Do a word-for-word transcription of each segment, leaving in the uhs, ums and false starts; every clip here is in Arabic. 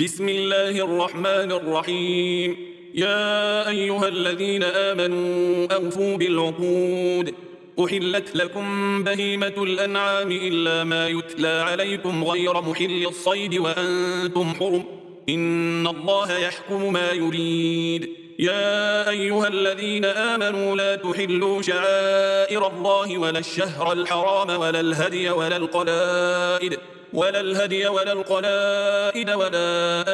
بسم الله الرحمن الرحيم. يا أيها الذين آمنوا أوفوا بالعقود. أحلت لكم بهيمة الأنعام إلا ما يتلى عليكم غير محل الصيد وأنتم حرم، إن الله يحكم ما يريد. يا أيها الذين آمنوا لا تحلوا شعائر الله ولا الشهر الحرام ولا الهدي ولا القلائد ولا الهدي ولا القلائد ولا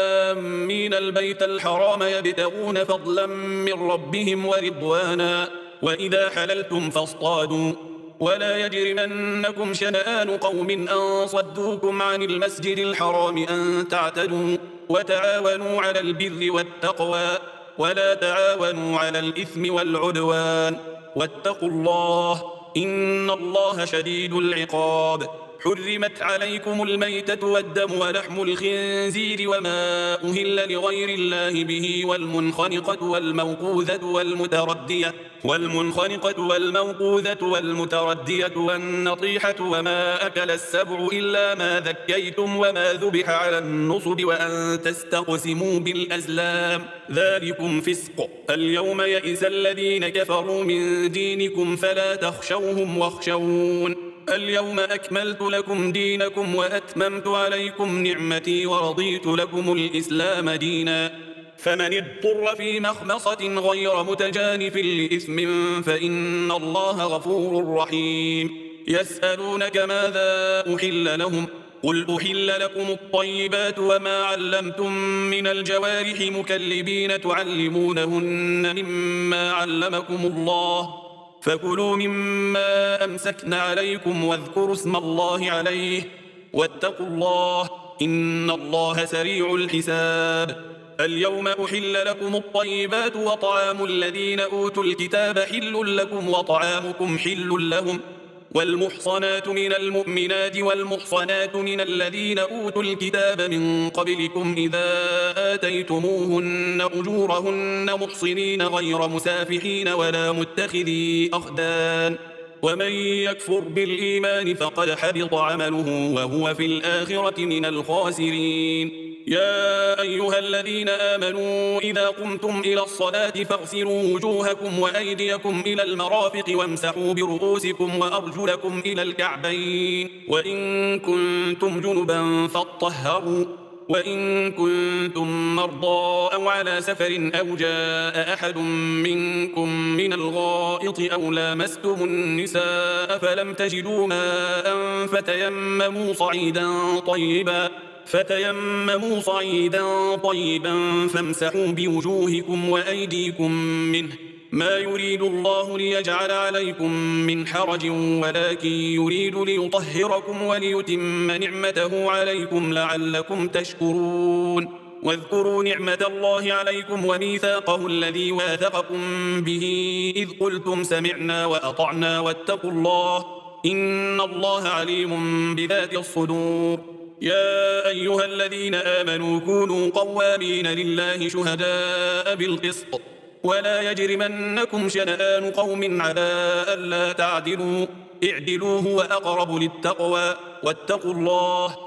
آمين البيت الحرام يبتغون فضلا من ربهم ورضوانا، وإذا حللتم فاصطادوا، ولا يجرمنكم شنآن قوم أن صدوكم عن المسجد الحرام أن تعتدوا، وتعاونوا على البر والتقوى ولا تعاونوا على الإثم والعدوان، واتقوا الله إن الله شديد العقاب. حرمت عليكم الميتة والدم ولحم الخنزير وما أهل لغير الله به والمنخنقة والموقوذة والمتردية والمنخنقة والموقوذة والمتردية والنطيحة وما أكل السبع إلا ما ذكيتم وما ذبح على النصب وأن تستقسموا بالأزلام، ذلكم فسق. اليوم يئس الذين كفروا من دينكم فلا تخشوهم واخشون. اليوم أكملت لكم دينكم وأتممت عليكم نعمتي ورضيت لكم الإسلام دينا، فمن اضطر في مخمصة غير متجانف لإثم فإن الله غفور رحيم. يسألونك ماذا أحل لهم؟ قل أحل لكم الطيبات وما علمتم من الجوارح مكلبين تعلمونهن مما علمكم الله، فكلوا مما أمسكن عليكم واذكروا اسم الله عليه، واتقوا الله إن الله سريع الحساب. اليوم أحل لكم الطيبات وطعام الذين أوتوا الكتاب حل لكم وطعامكم حل لهم، والمحصنات من المؤمنات والمحصنات من الذين أوتوا الكتاب من قبلكم إذا آتيتموهن أجورهن محصنين غير مسافحين ولا متخذي أخدان، ومن يكفر بالإيمان فقد حبط عمله وهو في الآخرة من الخاسرين. يا أيها الذين آمنوا إذا قمتم إلى الصلاة فاغسلوا وجوهكم وأيديكم إلى المرافق وامسحوا برؤوسكم وأرجلكم إلى الكعبين، وإن كنتم جنبا فاطهروا، وإن كنتم مرضى أو على سفر أو جاء أحد منكم من الغائط أو لامستم النساء فلم تجدوا ماء فتيمموا صعيدا طيبا فتيمموا صعيدا طيبا فامسحوا بوجوهكم وأيديكم منه، ما يريد الله ليجعل عليكم من حرج ولكن يريد ليطهركم وليتم نعمته عليكم لعلكم تشكرون. واذكروا نعمة الله عليكم وميثاقه الذي واثقكم به إذ قلتم سمعنا وأطعنا واتقوا الله إن الله عليم بذات الصدور. يا أيها الذين آمنوا كونوا قوامين لله شهداء بالقسط، ولا يجرمنكم شنآن قوم على ألا تعدلوا، اعدلوا هو أقرب للتقوى، واتقوا الله